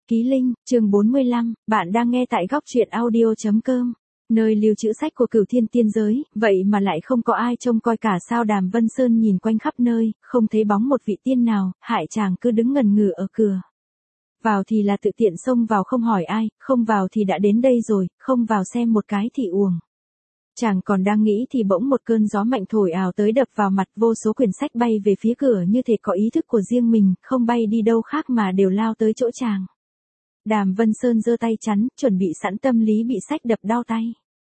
Ký Linh, chương 45, bạn đang nghe tại góc truyện audio.com, nơi lưu trữ sách của Cửu Thiên tiên giới, vậy mà lại không có ai trông coi cả sao. Đàm Vân Sơn nhìn quanh khắp nơi, không thấy bóng một vị tiên nào, hại chàng cứ đứng ngần ngừ ở cửa. Vào thì là tự tiện xông vào không hỏi ai, không vào thì đã đến đây rồi, không vào xem một cái thì uổng. Chàng còn đang nghĩ thì bỗng một cơn gió mạnh thổi ào tới đập vào mặt, vô số quyển sách bay về phía cửa như thể có ý thức của riêng mình, không bay đi đâu khác mà đều lao tới chỗ chàng. Đàm Vân Sơn giơ tay chắn, chuẩn bị sẵn tâm lý bị sách đập đau tay.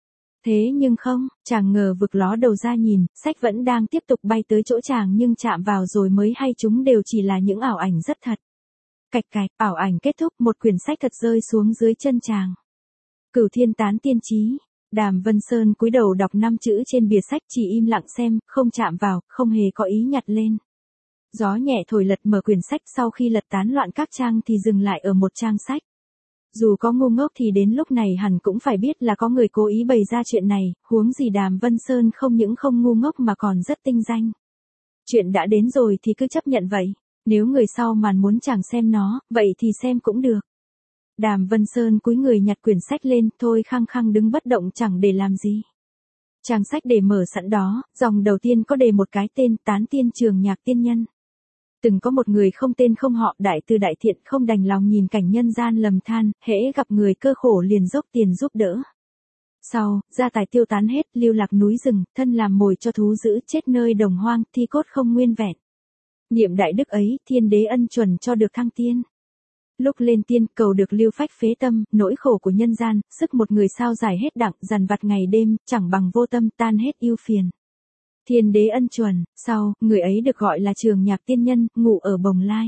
Thế nhưng không, chàng ngờ vực ló đầu ra nhìn, sách vẫn đang tiếp tục bay tới chỗ chàng nhưng chạm vào rồi mới hay chúng đều chỉ là những ảo ảnh rất thật. Cạch cạch, ảo ảnh kết thúc, một quyển sách thật rơi xuống dưới chân chàng. Cửu Thiên Tán Tiên Chí. Đàm Vân Sơn cúi đầu đọc 5 chữ trên bìa sách, chỉ im lặng xem, không chạm vào, không hề có ý nhặt lên. Gió nhẹ thổi lật mở quyển sách, sau khi lật tán loạn các trang thì dừng lại ở một trang sách. Dù có ngu ngốc thì đến lúc này hẳn cũng phải biết là có người cố ý bày ra chuyện này, huống gì Đàm Vân Sơn không những không ngu ngốc mà còn rất tinh danh. Chuyện đã đến rồi thì cứ chấp nhận vậy, nếu người sau màn muốn chàng xem nó, vậy thì xem cũng được. Đàm Vân Sơn cúi người nhặt quyển sách lên, thôi khăng khăng đứng bất động chẳng để làm gì. Trang sách để mở sẵn đó, dòng đầu tiên có đề một cái tên, Tán Tiên Trường Nhạc Tiên Nhân. Từng có một người không tên không họ, đại từ đại thiện, không đành lòng nhìn cảnh nhân gian lầm than, hễ gặp người cơ khổ liền dốc tiền giúp đỡ. Sau, gia tài tiêu tán hết, lưu lạc núi rừng, thân làm mồi cho thú dữ, chết nơi đồng hoang, thi cốt không nguyên vẹn. Niệm đại đức ấy, thiên đế ân chuẩn cho được thăng tiên. Lúc lên tiên, cầu được lưu phách phế tâm, nỗi khổ của nhân gian, sức một người sao giải hết đặng, dằn vặt ngày đêm, chẳng bằng vô tâm, tan hết ưu phiền. Thiên đế ân chuẩn, sau, người ấy được gọi là Trường Nhạc Tiên Nhân, ngụ ở Bồng Lai.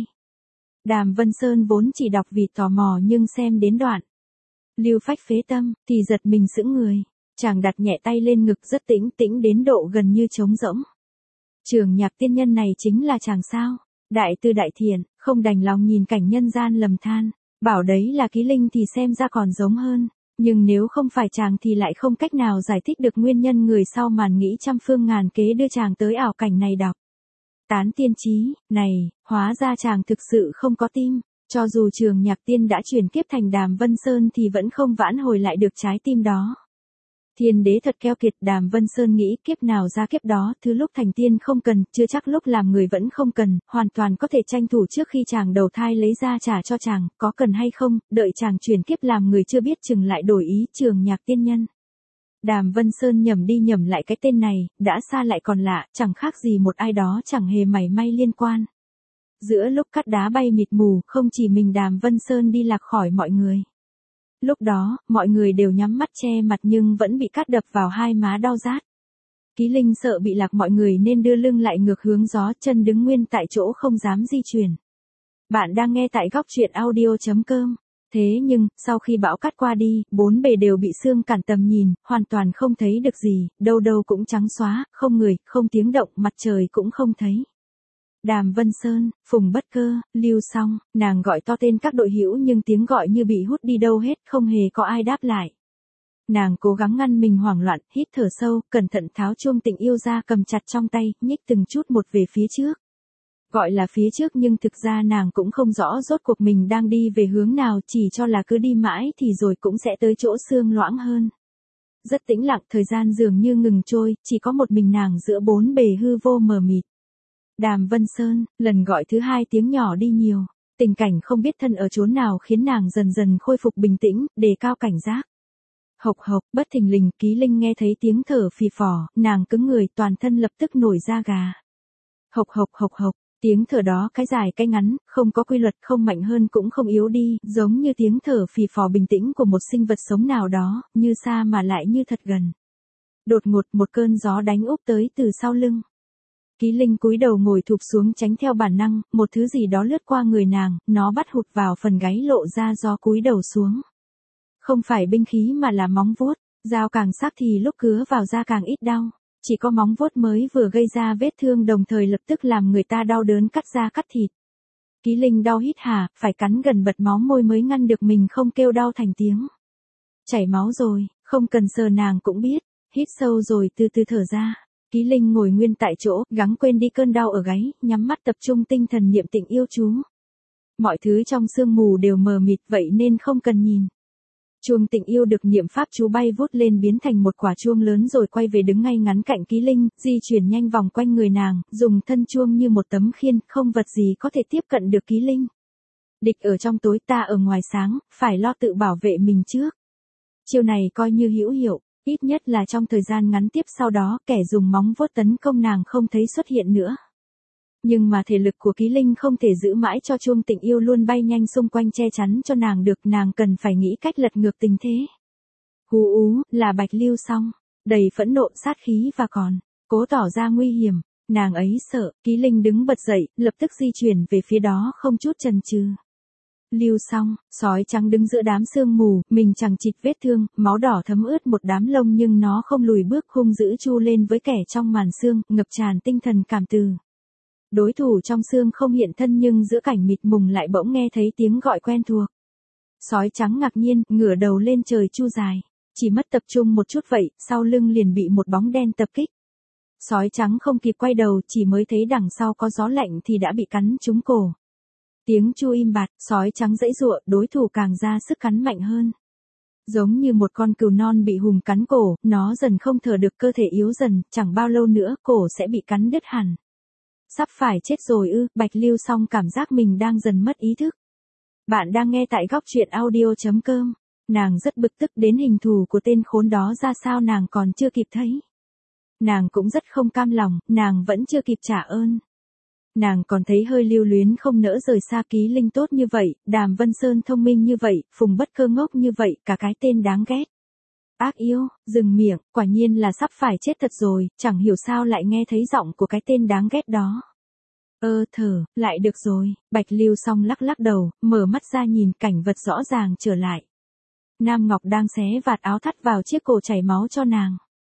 Đàm Vân Sơn vốn chỉ đọc vì tò mò nhưng xem đến đoạn lưu phách phế tâm, thì giật mình sững người. Chàng đặt nhẹ tay lên ngực rất tĩnh tĩnh đến độ gần như trống rỗng. Trường Nhạc Tiên Nhân này chính là chàng sao? Đại từ đại thiện, không đành lòng nhìn cảnh nhân gian lầm than. Bảo đấy là Ký Linh thì xem ra còn giống hơn. Nhưng nếu không phải chàng thì lại không cách nào giải thích được nguyên nhân người sau màn nghĩ trăm phương ngàn kế đưa chàng tới ảo cảnh này đọc. Tán Tiên Chí, này, hóa ra chàng thực sự không có tim. Cho dù Trường Nhạc Tiên đã chuyển kiếp thành Đàm Vân Sơn thì vẫn không vãn hồi lại được trái tim đó. Thiên đế thật keo kiệt, Đàm Vân Sơn nghĩ kiếp nào ra kiếp đó, thứ lúc thành tiên không cần, chưa chắc lúc làm người vẫn không cần, hoàn toàn có thể tranh thủ trước khi chàng đầu thai lấy ra trả cho chàng, có cần hay không, đợi chàng chuyển kiếp làm người chưa biết chừng lại đổi ý. Trường Nhạc Tiên Nhân. Đàm Vân Sơn nhẩm đi nhẩm lại cái tên này, đã xa lại còn lạ, chẳng khác gì một ai đó chẳng hề mảy may liên quan. Giữa lúc cát đá bay mịt mù, không chỉ mình Đàm Vân Sơn đi lạc khỏi mọi người. Lúc đó, mọi người đều nhắm mắt che mặt nhưng vẫn bị cát đập vào hai má đau rát. Ký Linh sợ bị lạc mọi người nên đưa lưng lại ngược hướng gió, chân đứng nguyên tại chỗ không dám di chuyển. Bạn đang nghe tại góc truyện audio.com. Thế nhưng, sau khi bão cát qua đi, bốn bề đều bị sương cản tầm nhìn, hoàn toàn không thấy được gì, đâu đâu cũng trắng xóa, không người, không tiếng động, mặt trời cũng không thấy. Đàm Vân Sơn, Phùng Bất Cơ, Lưu Song, nàng gọi to tên các đội hữu nhưng tiếng gọi như bị hút đi đâu hết, không hề có ai đáp lại. Nàng cố gắng ngăn mình hoảng loạn, hít thở sâu, cẩn thận tháo chuông tình yêu ra cầm chặt trong tay, nhích từng chút một về phía trước. Gọi là phía trước nhưng thực ra nàng cũng không rõ rốt cuộc mình đang đi về hướng nào, chỉ cho là cứ đi mãi thì rồi cũng sẽ tới chỗ sương loãng hơn. Rất tĩnh lặng, thời gian dường như ngừng trôi, chỉ có một mình nàng giữa bốn bề hư vô mờ mịt. Đàm Vân Sơn, lần gọi thứ hai tiếng nhỏ đi nhiều, tình cảnh không biết thân ở chốn nào khiến nàng dần dần khôi phục bình tĩnh, đề cao cảnh giác. Hộc hộc, bất thình lình, Ký Linh nghe thấy tiếng thở phì phò, nàng cứng người, toàn thân lập tức nổi da gà. Hộc hộc hộc hộc, tiếng thở đó cái dài cái ngắn, không có quy luật, không mạnh hơn cũng không yếu đi, giống như tiếng thở phì phò bình tĩnh của một sinh vật sống nào đó, như xa mà lại như thật gần. Đột ngột một cơn gió đánh úp tới từ sau lưng. Ký Linh cúi đầu ngồi thụp xuống tránh theo bản năng, một thứ gì đó lướt qua người nàng, nó bắt hụt vào phần gáy lộ ra do cúi đầu xuống. Không phải binh khí mà là móng vuốt, dao càng sắc thì lúc cứa vào da càng ít đau, chỉ có móng vuốt mới vừa gây ra vết thương đồng thời lập tức làm người ta đau đớn cắt da cắt thịt. Ký Linh đau hít hà, phải cắn gần bật máu môi mới ngăn được mình không kêu đau thành tiếng. Chảy máu rồi, không cần sờ nàng cũng biết, hít sâu rồi từ từ thở ra. Ký Linh ngồi nguyên tại chỗ, gắng quên đi cơn đau ở gáy, nhắm mắt tập trung tinh thần niệm tịnh yêu chú. Mọi thứ trong sương mù đều mờ mịt vậy nên không cần nhìn. Chuông Tình Yêu được niệm pháp chú bay vút lên biến thành một quả chuông lớn rồi quay về đứng ngay ngắn cạnh Ký Linh, di chuyển nhanh vòng quanh người nàng, dùng thân chuông như một tấm khiên, không vật gì có thể tiếp cận được Ký Linh. Địch ở trong tối ta ở ngoài sáng, phải lo tự bảo vệ mình trước. Chiêu này coi như hữu hiệu, ít nhất là trong thời gian ngắn tiếp sau đó kẻ dùng móng vuốt tấn công nàng không thấy xuất hiện nữa. Nhưng mà thể lực của Ký Linh không thể giữ mãi cho chuông tình yêu luôn bay nhanh xung quanh che chắn cho nàng được, nàng cần phải nghĩ cách lật ngược tình thế. Hú ú, là Bạch Lưu Song, đầy phẫn nộ sát khí và còn cố tỏ ra nguy hiểm, nàng ấy sợ, Ký Linh đứng bật dậy, lập tức di chuyển về phía đó không chút chần chừ. Lưu Song, sói trắng đứng giữa đám sương mù, mình chẳng chịt vết thương, máu đỏ thấm ướt một đám lông nhưng nó không lùi bước hung dữ chu lên với kẻ trong màn sương, ngập tràn tinh thần cảm từ. Đối thủ trong sương không hiện thân nhưng giữa cảnh mịt mùng lại bỗng nghe thấy tiếng gọi quen thuộc. Sói trắng ngạc nhiên, ngửa đầu lên trời chu dài. Chỉ mất tập trung một chút vậy, sau lưng liền bị một bóng đen tập kích. Sói trắng không kịp quay đầu, chỉ mới thấy đằng sau có gió lạnh thì đã bị cắn trúng cổ. Tiếng chu im bặt, sói trắng giãy giụa, đối thủ càng ra sức cắn mạnh hơn. Giống như một con cừu non bị hùng cắn cổ, nó dần không thở được, cơ thể yếu dần, chẳng bao lâu nữa cổ sẽ bị cắn đứt hẳn. Sắp phải chết rồi ư, Bạch Lưu Song cảm giác mình đang dần mất ý thức. Bạn đang nghe tại góc truyện audio.com. Nàng rất bực tức đến hình thù của tên khốn đó ra sao nàng còn chưa kịp thấy. Nàng cũng rất không cam lòng, nàng vẫn chưa kịp trả ơn. Nàng còn thấy hơi lưu luyến không nỡ rời xa Ký Linh tốt như vậy, Đàm Vân Sơn thông minh như vậy, Phùng Bất Cơ ngốc như vậy, cả cái tên đáng ghét. Ác yêu, dừng miệng, quả nhiên là sắp phải chết thật rồi, chẳng hiểu sao lại nghe thấy giọng của cái tên đáng ghét đó. Thở, lại được rồi, Bạch Lưu Song lắc lắc đầu, mở mắt ra nhìn cảnh vật rõ ràng trở lại. Nam Ngọc đang xé vạt áo thắt vào chiếc cổ chảy máu cho nàng.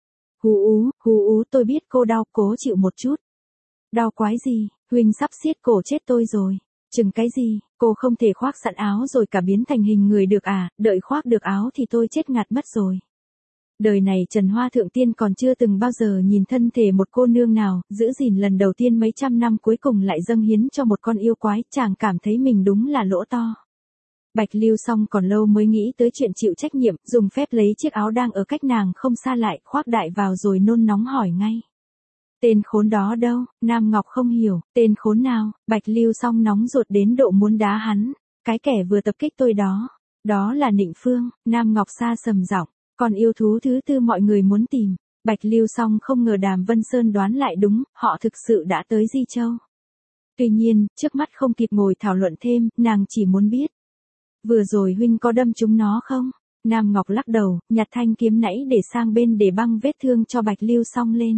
Hú ú, tôi biết cô đau, cố chịu một chút. Đau quái gì, huynh sắp xiết cổ chết tôi rồi. Chừng cái gì, cô không thể khoác sẵn áo rồi cả biến thành hình người được à, đợi khoác được áo thì tôi chết ngạt mất rồi. Đời này Trần Hoa Thượng Tiên còn chưa từng bao giờ nhìn thân thể một cô nương nào, giữ gìn lần đầu tiên mấy trăm năm cuối cùng lại dâng hiến cho một con yêu quái, chàng cảm thấy mình đúng là lỗ to. Bạch Lưu Song còn lâu mới nghĩ tới chuyện chịu trách nhiệm, dùng phép lấy chiếc áo đang ở cách nàng không xa lại, khoác đại vào rồi nôn nóng hỏi ngay. Tên khốn đó đâu, Nam Ngọc không hiểu, tên khốn nào, Bạch Lưu Song nóng ruột đến độ muốn đá hắn, cái kẻ vừa tập kích tôi đó, đó là Nịnh Phương, Nam Ngọc xa sầm giọng. Còn yêu thú thứ tư mọi người muốn tìm, Bạch Lưu Song không ngờ Đàm Vân Sơn đoán lại đúng, họ thực sự đã tới Di Châu. Tuy nhiên, trước mắt không kịp ngồi thảo luận thêm, nàng chỉ muốn biết. Vừa rồi huynh có đâm chúng nó không? Nam Ngọc lắc đầu, nhặt thanh kiếm nãy để sang bên để băng vết thương cho Bạch Lưu Song lên.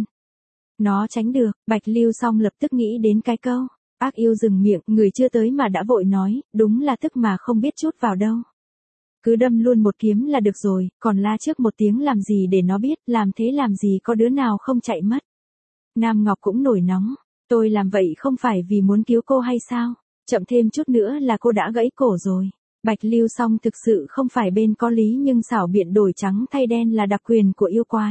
Nó tránh được, Bạch Lưu Song lập tức nghĩ đến cái câu. Ác yêu dừng miệng, người chưa tới mà đã vội nói, đúng là tức mà không biết chút vào đâu. Cứ đâm luôn một kiếm là được rồi, còn la trước một tiếng làm gì để nó biết, làm thế làm gì có đứa nào không chạy mất. Nam Ngọc cũng nổi nóng, tôi làm vậy không phải vì muốn cứu cô hay sao, chậm thêm chút nữa là cô đã gãy cổ rồi. Bạch Lưu Song thực sự không phải bên có lý nhưng xảo biện đổi trắng thay đen là đặc quyền của yêu quái.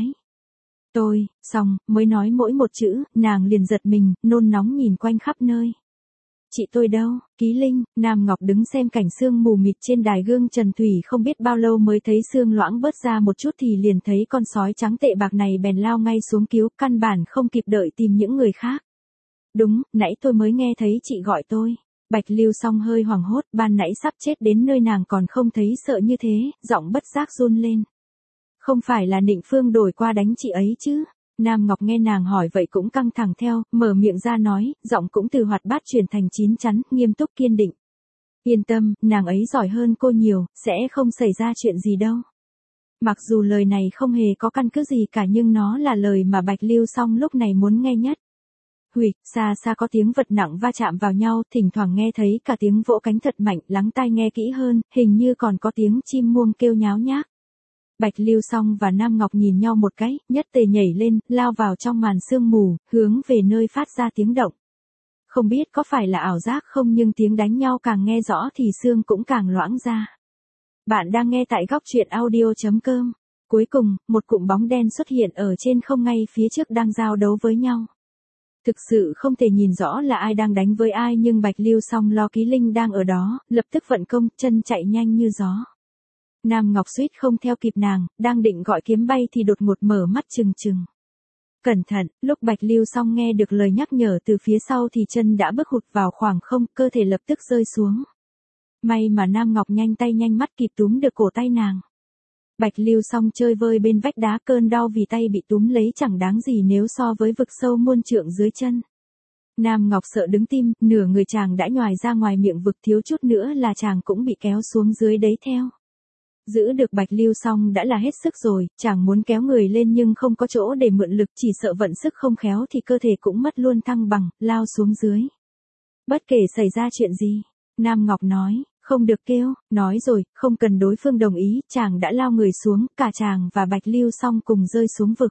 Tôi, xong, mới nói mỗi một chữ, nàng liền giật mình, nôn nóng nhìn quanh khắp nơi. Chị tôi đâu, Ký Linh, Nam Ngọc đứng xem cảnh sương mù mịt trên đài gương trần thủy không biết bao lâu mới thấy sương loãng bớt ra một chút thì liền thấy con sói trắng tệ bạc này bèn lao ngay xuống cứu, căn bản không kịp đợi tìm những người khác. Đúng, nãy tôi mới nghe thấy chị gọi tôi. Bạch Lưu Song hơi hoảng hốt, ban nãy sắp chết đến nơi nàng còn không thấy sợ như thế, giọng bất giác run lên. Không phải là Nịnh Phương đổi qua đánh chị ấy chứ? Nam Ngọc nghe nàng hỏi vậy cũng căng thẳng theo, mở miệng ra nói, giọng cũng từ hoạt bát chuyển thành chín chắn, nghiêm túc kiên định. Yên tâm, nàng ấy giỏi hơn cô nhiều, sẽ không xảy ra chuyện gì đâu. Mặc dù lời này không hề có căn cứ gì cả nhưng nó là lời mà Bạch Lưu Song lúc này muốn nghe nhất. Huỵch, xa xa có tiếng vật nặng va chạm vào nhau, thỉnh thoảng nghe thấy cả tiếng vỗ cánh thật mạnh, lắng tai nghe kỹ hơn, hình như còn có tiếng chim muông kêu nháo nhác. Bạch Lưu Song và Nam Ngọc nhìn nhau một cái, nhất tề nhảy lên, lao vào trong màn sương mù, hướng về nơi phát ra tiếng động. Không biết có phải là ảo giác không nhưng tiếng đánh nhau càng nghe rõ thì sương cũng càng loãng ra. Bạn đang nghe tại góc truyện audio.com. Cuối cùng, một cụm bóng đen xuất hiện ở trên không ngay phía trước đang giao đấu với nhau. Thực sự không thể nhìn rõ là ai đang đánh với ai nhưng Bạch Lưu Song lo Ký Linh đang ở đó, lập tức vận công, chân chạy nhanh như gió. Nam Ngọc suýt không theo kịp nàng, đang định gọi kiếm bay thì đột ngột mở mắt trừng trừng. Cẩn thận, lúc Bạch Lưu Song nghe được lời nhắc nhở từ phía sau thì chân đã bước hụt vào khoảng không, cơ thể lập tức rơi xuống. May mà Nam Ngọc nhanh tay nhanh mắt kịp túm được cổ tay nàng. Bạch Lưu Song chơi vơi bên vách đá, cơn đau vì tay bị túm lấy chẳng đáng gì nếu so với vực sâu muôn trượng dưới chân. Nam Ngọc sợ đứng tim, nửa người chàng đã nhoài ra ngoài miệng vực, thiếu chút nữa là chàng cũng bị kéo xuống dưới đấy theo. Giữ được Bạch Lưu Song đã là hết sức rồi, chàng muốn kéo người lên nhưng không có chỗ để mượn lực, chỉ sợ vận sức không khéo thì cơ thể cũng mất luôn thăng bằng, lao xuống dưới. Bất kể xảy ra chuyện gì, Nam Ngọc nói, không được kêu, nói rồi, không cần đối phương đồng ý, chàng đã lao người xuống, cả chàng và Bạch Lưu Song cùng rơi xuống vực.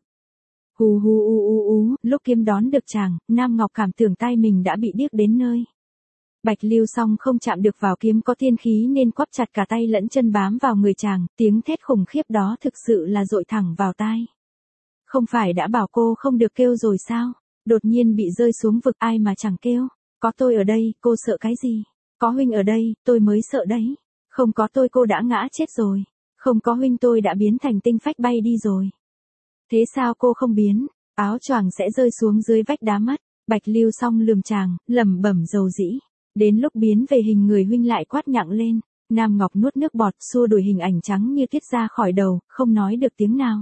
Hù hù lúc kiếm đón được chàng, Nam Ngọc cảm tưởng tay mình đã bị điếc đến nơi. Bạch Lưu Song không chạm được vào kiếm có tiên khí nên quắp chặt cả tay lẫn chân bám vào người chàng, tiếng thét khủng khiếp đó thực sự là dội thẳng vào tai. Không phải đã bảo cô không được kêu rồi sao? Đột nhiên bị rơi xuống vực, ai mà chẳng kêu. Có tôi ở đây, cô sợ cái gì? Có huynh ở đây, tôi mới sợ đấy. Không có tôi cô đã ngã chết rồi. Không có huynh tôi đã biến thành tinh phách bay đi rồi. Thế sao cô không biến? Áo choàng sẽ rơi xuống dưới vách đá mất. Bạch Lưu Song lườm chàng, lẩm bẩm dầu dĩ. Đến lúc biến về hình người huynh lại quát nhặng lên. Nam Ngọc nuốt nước bọt, xua đuổi hình ảnh trắng như tiết ra khỏi đầu, không nói được tiếng nào.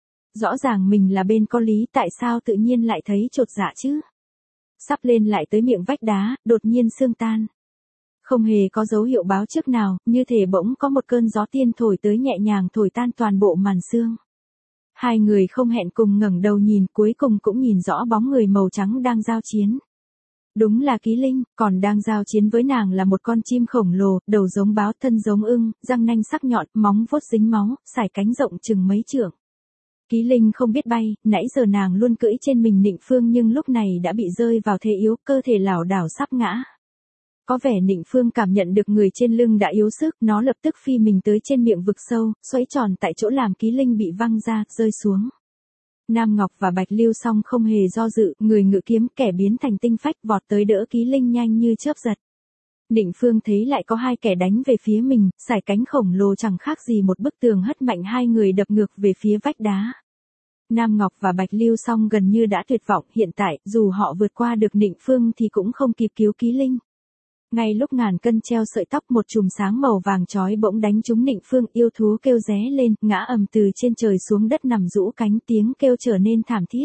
Rõ ràng mình là bên có lý, tại sao tự nhiên lại thấy chột dạ chứ? Sắp lên lại tới miệng vách đá, đột nhiên xương tan. Không hề có dấu hiệu báo trước nào, như thể bỗng có một cơn gió tiên thổi tới nhẹ nhàng thổi tan toàn bộ màn xương. Hai người không hẹn cùng ngẩng đầu nhìn, cuối cùng cũng nhìn rõ bóng người màu trắng đang giao chiến. Đúng là Ký Linh, còn đang giao chiến với nàng là một con chim khổng lồ, đầu giống báo, thân giống ưng, răng nanh sắc nhọn, móng vuốt dính máu, sải cánh rộng chừng mấy trượng. Ký Linh không biết bay, nãy giờ nàng luôn cưỡi trên mình Nịnh Phương nhưng lúc này đã bị rơi vào thế yếu, cơ thể lảo đảo sắp ngã. Có vẻ Nịnh Phương cảm nhận được người trên lưng đã yếu sức, nó lập tức phi mình tới trên miệng vực sâu, xoáy tròn tại chỗ làm Ký Linh bị văng ra, rơi xuống. Nam Ngọc và Bạch Lưu Song không hề do dự, người ngự kiếm, kẻ biến thành tinh phách vọt tới đỡ Ký Linh nhanh như chớp giật. Nịnh Phương thấy lại có hai kẻ đánh về phía mình, sải cánh khổng lồ chẳng khác gì một bức tường hất mạnh hai người đập ngược về phía vách đá. Nam Ngọc và Bạch Lưu Song gần như đã tuyệt vọng, hiện tại, dù họ vượt qua được Nịnh Phương thì cũng không kịp cứu Ký Linh. Ngay lúc ngàn cân treo sợi tóc, một chùm sáng màu vàng chói bỗng đánh trúng Nịnh Phương, yêu thú kêu ré lên, ngã ầm từ trên trời xuống đất nằm rũ cánh, tiếng kêu trở nên thảm thiết.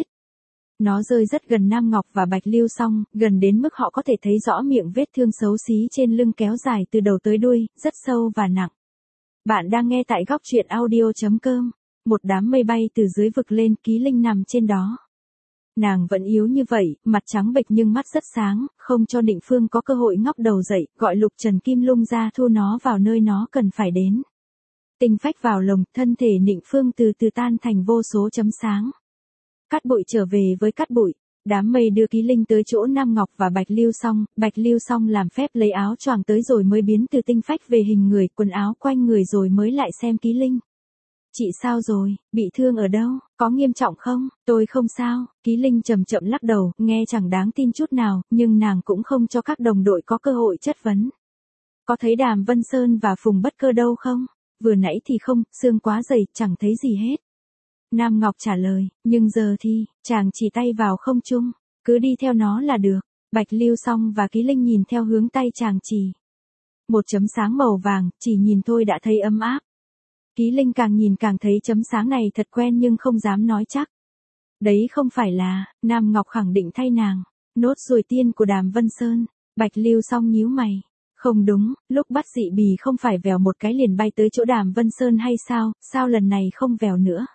Nó rơi rất gần Nam Ngọc và Bạch Lưu Song, gần đến mức họ có thể thấy rõ miệng vết thương xấu xí trên lưng kéo dài từ đầu tới đuôi, rất sâu và nặng. Bạn đang nghe tại góc truyện audio.com. Một đám mây bay từ dưới vực lên, Ký Linh nằm trên đó. Nàng vẫn yếu như vậy, mặt trắng bệch nhưng mắt rất sáng, không cho Nịnh Phương có cơ hội ngóc đầu dậy, gọi Lục Trần Kim Lung ra thu nó vào nơi nó cần phải đến. Tinh phách vào lồng, thân thể Nịnh Phương từ từ tan thành vô số chấm sáng. Cát bụi trở về với cát bụi, đám mây đưa Ký Linh tới chỗ Nam Ngọc và Bạch Lưu Song làm phép lấy áo choàng tới rồi mới biến từ tinh phách về hình người, quần áo quanh người rồi mới lại xem Ký Linh. Chị sao rồi, bị thương ở đâu, có nghiêm trọng không? Tôi không sao, Ký Linh chậm chậm lắc đầu, nghe chẳng đáng tin chút nào, nhưng nàng cũng không cho các đồng đội có cơ hội chất vấn. Có thấy Đàm Vân Sơn và Phùng Bất Cơ đâu không? Vừa nãy thì không, xương quá dày, chẳng thấy gì hết. Nam Ngọc trả lời, nhưng giờ thì, chàng chỉ tay vào không trung, cứ đi theo nó là được. Bạch Lưu Song và Ký Linh nhìn theo hướng tay chàng chỉ. Một chấm sáng màu vàng, chỉ nhìn thôi đã thấy ấm áp. Ký Linh càng nhìn càng thấy chấm sáng này thật quen nhưng không dám nói chắc. Đấy không phải là, Nam Ngọc khẳng định thay nàng, nốt ruồi tiên của Đàm Vân Sơn. Bạch Lưu Song nhíu mày. Không đúng, lúc bắt dị bì không phải vèo một cái liền bay tới chỗ Đàm Vân Sơn hay sao lần này không vèo nữa?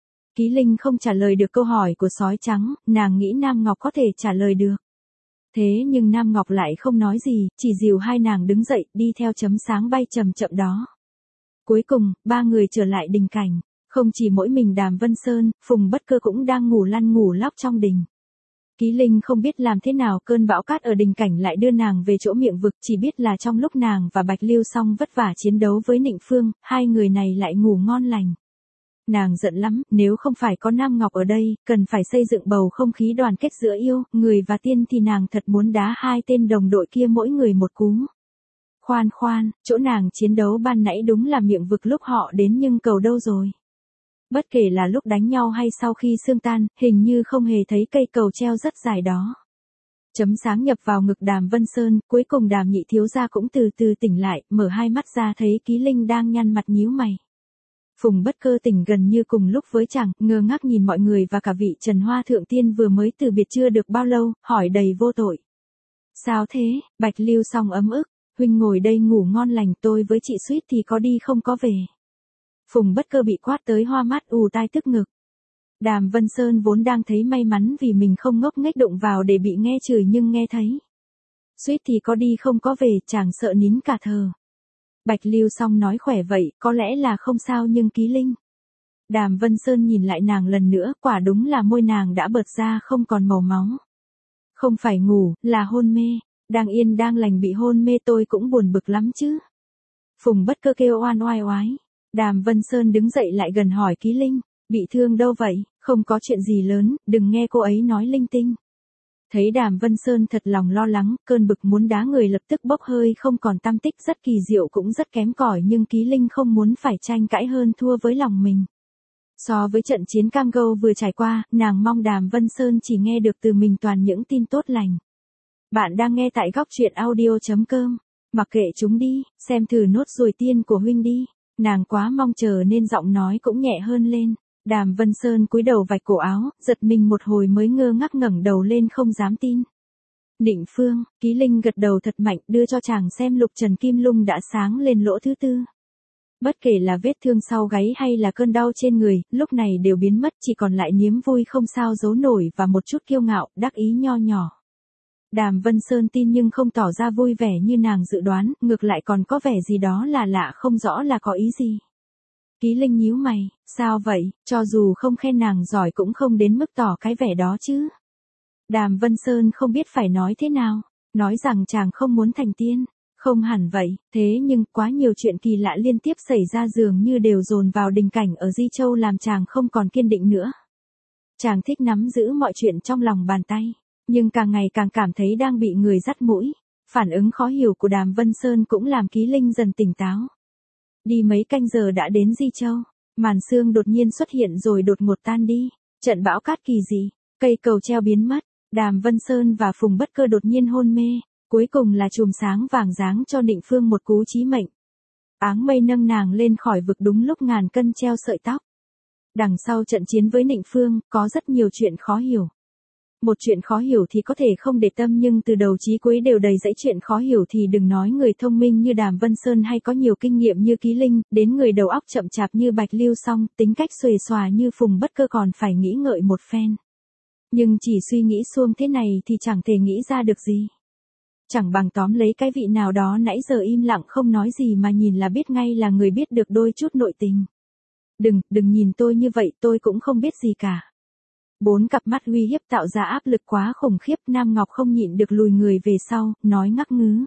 Ký Linh không trả lời được câu hỏi của sói trắng, nàng nghĩ Nam Ngọc có thể trả lời được. Thế nhưng Nam Ngọc lại không nói gì, chỉ dìu hai nàng đứng dậy, đi theo chấm sáng bay chậm chậm đó. Cuối cùng, ba người trở lại đình cảnh, không chỉ mỗi mình Đàm Vân Sơn, Phùng Bất Cơ cũng đang ngủ lăn ngủ lóc trong đình. Ký Linh không biết làm thế nào cơn bão cát ở đình cảnh lại đưa nàng về chỗ miệng vực, chỉ biết là trong lúc nàng và Bạch Lưu Song vất vả chiến đấu với Nịnh Phương, hai người này lại ngủ ngon lành. Nàng giận lắm, nếu không phải có Nam Ngọc ở đây, cần phải xây dựng bầu không khí đoàn kết giữa yêu, người và tiên thì nàng thật muốn đá hai tên đồng đội kia mỗi người một cú. Khoan khoan, chỗ nàng chiến đấu ban nãy đúng là miệng vực lúc họ đến nhưng cầu đâu rồi. Bất kể là lúc đánh nhau hay sau khi xương tan, hình như không hề thấy cây cầu treo rất dài đó. Chấm sáng nhập vào ngực Đàm Vân Sơn, cuối cùng Đàm nhị thiếu gia cũng từ từ tỉnh lại, mở hai mắt ra thấy Ký Linh đang nhăn mặt nhíu mày. Phùng Bất Cơ tỉnh gần như cùng lúc với chàng, ngơ ngác nhìn mọi người và cả vị Trần Hoa Thượng Tiên vừa mới từ biệt chưa được bao lâu, hỏi đầy vô tội. Sao thế? Bạch Lưu Song ấm ức, huynh ngồi đây ngủ ngon lành, tôi với chị Suýt thì có đi không có về. Phùng Bất Cơ bị quát tới hoa mắt ù tai tức ngực. Đàm Vân Sơn vốn đang thấy may mắn vì mình không ngốc nghếch đụng vào để bị nghe chửi nhưng nghe thấy. Suýt thì có đi không có về, chàng sợ nín cả thờ. Bạch Lưu Song nói khỏe vậy, có lẽ là không sao nhưng Ký Linh. Đàm Vân Sơn nhìn lại nàng lần nữa, quả đúng là môi nàng đã bật ra không còn màu máu. Không phải ngủ, là hôn mê. Đang yên đang lành bị hôn mê tôi cũng buồn bực lắm chứ. Phùng Bất Cơ kêu oan oai oái. Đàm Vân Sơn đứng dậy lại gần hỏi Ký Linh, bị thương đâu vậy, không có chuyện gì lớn, đừng nghe cô ấy nói linh tinh. Thấy Đàm Vân Sơn thật lòng lo lắng, cơn bực muốn đá người lập tức bốc hơi không còn tăm tích, rất kỳ diệu cũng rất kém cỏi nhưng Ký Linh không muốn phải tranh cãi hơn thua với lòng mình. So với trận chiến Cam Go vừa trải qua, nàng mong Đàm Vân Sơn chỉ nghe được từ mình toàn những tin tốt lành. Bạn đang nghe tại góc truyện audio.com. Mặc kệ chúng đi, xem thử nốt ruồi tiên của huynh đi. Nàng quá mong chờ nên giọng nói cũng nhẹ hơn lên. Đàm Vân Sơn cúi đầu vạch cổ áo, giật mình một hồi mới ngơ ngác ngẩng đầu lên không dám tin. Định Phương, Ký Linh gật đầu thật mạnh đưa cho chàng xem lục trần kim lung đã sáng lên lỗ thứ tư. Bất kể là vết thương sau gáy hay là cơn đau trên người, lúc này đều biến mất chỉ còn lại niềm vui không sao giấu nổi và một chút kiêu ngạo, đắc ý nho nhỏ. Đàm Vân Sơn tin nhưng không tỏ ra vui vẻ như nàng dự đoán, ngược lại còn có vẻ gì đó là lạ không rõ là có ý gì. Ký Linh nhíu mày, sao vậy, cho dù không khen nàng giỏi cũng không đến mức tỏ cái vẻ đó chứ. Đàm Vân Sơn không biết phải nói thế nào, nói rằng chàng không muốn thành tiên, không hẳn vậy, thế nhưng quá nhiều chuyện kỳ lạ liên tiếp xảy ra dường như đều dồn vào đình cảnh ở Di Châu làm chàng không còn kiên định nữa. Chàng thích nắm giữ mọi chuyện trong lòng bàn tay, nhưng càng ngày càng cảm thấy đang bị người dắt mũi. Phản ứng khó hiểu của Đàm Vân Sơn cũng làm Ký Linh dần tỉnh táo. Đi mấy canh giờ đã đến Di Châu, màn sương đột nhiên xuất hiện rồi đột ngột tan đi, trận bão cát kỳ dị, cây cầu treo biến mất, Đàm Vân Sơn và Phùng Bất Cơ đột nhiên hôn mê, cuối cùng là chùm sáng vàng giáng cho Định Phương một cú chí mệnh. Áng mây nâng nàng lên khỏi vực đúng lúc ngàn cân treo sợi tóc. Đằng sau trận chiến với Định Phương, có rất nhiều chuyện khó hiểu. Một chuyện khó hiểu thì có thể không để tâm nhưng từ đầu chí cuối đều đầy dẫy chuyện khó hiểu thì đừng nói người thông minh như Đàm Vân Sơn hay có nhiều kinh nghiệm như Ký Linh, đến người đầu óc chậm chạp như Bạch Lưu Song, tính cách xuề xòa như Phùng Bất Cơ còn phải nghĩ ngợi một phen. Nhưng chỉ suy nghĩ suông thế này thì chẳng thể nghĩ ra được gì. Chẳng bằng tóm lấy cái vị nào đó nãy giờ im lặng không nói gì mà nhìn là biết ngay là người biết được đôi chút nội tình. Đừng nhìn tôi như vậy, tôi cũng không biết gì cả. 4 cặp mắt uy hiếp tạo ra áp lực quá khủng khiếp, Nam Ngọc không nhịn được lùi người về sau, nói ngắc ngứ.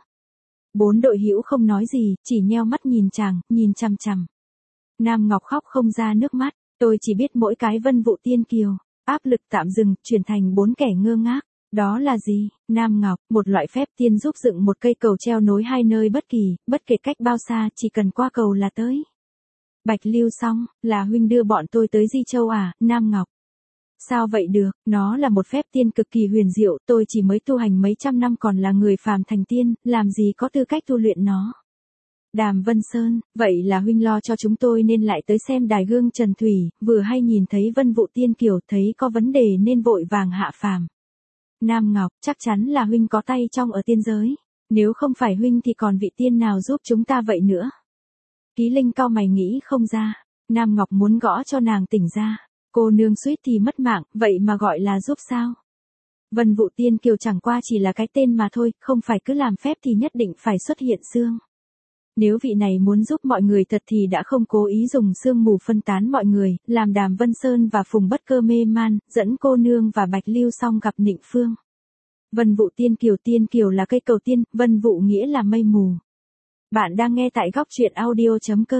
4 đội hữu không nói gì, chỉ nheo mắt nhìn chàng, nhìn chằm chằm. Nam Ngọc khóc không ra nước mắt, tôi chỉ biết mỗi cái Vân Vụ Tiên Kiều, áp lực tạm dừng, chuyển thành 4 kẻ ngơ ngác. Đó là gì? Nam Ngọc, một loại phép tiên giúp dựng một cây cầu treo nối hai nơi bất kể cách bao xa, chỉ cần qua cầu là tới. Bạch Lưu Song, là huynh đưa bọn tôi tới Di Châu à? Nam Ngọc. Sao vậy được, nó là một phép tiên cực kỳ huyền diệu, tôi chỉ mới tu hành mấy trăm năm còn là người phàm thành tiên, làm gì có tư cách tu luyện nó. Đàm Vân Sơn, vậy là huynh lo cho chúng tôi nên lại tới xem đài gương Trần Thủy, vừa hay nhìn thấy Vân Vụ Tiên Kiều thấy có vấn đề nên vội vàng hạ phàm. Nam Ngọc, chắc chắn là huynh có tay trong ở tiên giới, nếu không phải huynh thì còn vị tiên nào giúp chúng ta vậy nữa. Ký Linh cau mày nghĩ không ra, Nam Ngọc muốn gõ cho nàng tỉnh ra. Cô nương Suýt thì mất mạng, vậy mà gọi là giúp sao? Vân Vụ Tiên Kiều chẳng qua chỉ là cái tên mà thôi, không phải cứ làm phép thì nhất định phải xuất hiện xương. Nếu vị này muốn giúp mọi người thật thì đã không cố ý dùng sương mù phân tán mọi người, làm Đàm Vân Sơn và Phùng Bất Cơ mê man, dẫn cô nương và Bạch Lưu Song gặp Định Phương. Vân Vụ Tiên Kiều là cây cầu tiên, Vân Vụ nghĩa là mây mù. Bạn đang nghe tại góc truyện audio.com.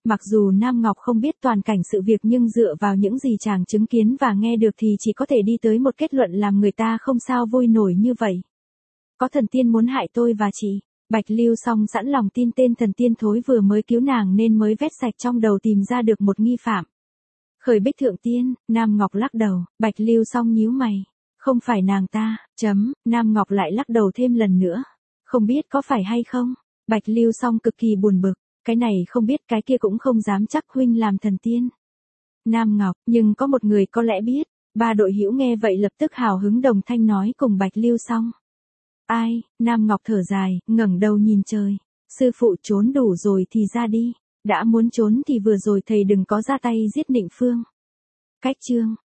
Mặc dù Nam Ngọc không biết toàn cảnh sự việc nhưng dựa vào những gì chàng chứng kiến và nghe được thì chỉ có thể đi tới một kết luận làm người ta không sao vui nổi như vậy. Có thần tiên muốn hại tôi và chị. Bạch Lưu Song sẵn lòng tin tên thần tiên thối vừa mới cứu nàng nên mới vét sạch trong đầu tìm ra được một nghi phạm. Khởi Bích Thượng Tiên, Nam Ngọc lắc đầu, Bạch Lưu Song nhíu mày. Không phải nàng ta, Nam Ngọc lại lắc đầu thêm lần nữa. Không biết có phải hay không? Bạch Lưu Song cực kỳ buồn bực, cái này không biết cái kia cũng không dám chắc huynh làm thần tiên. Nam Ngọc, nhưng có một người có lẽ biết. Ba đội hữu nghe vậy lập tức hào hứng đồng thanh nói cùng Bạch Lưu Song. Ai? Nam Ngọc thở dài, ngẩng đầu nhìn trời. Sư phụ trốn đủ rồi thì ra đi. Đã muốn trốn thì vừa rồi thầy đừng có ra tay giết Định Phương. Cách chương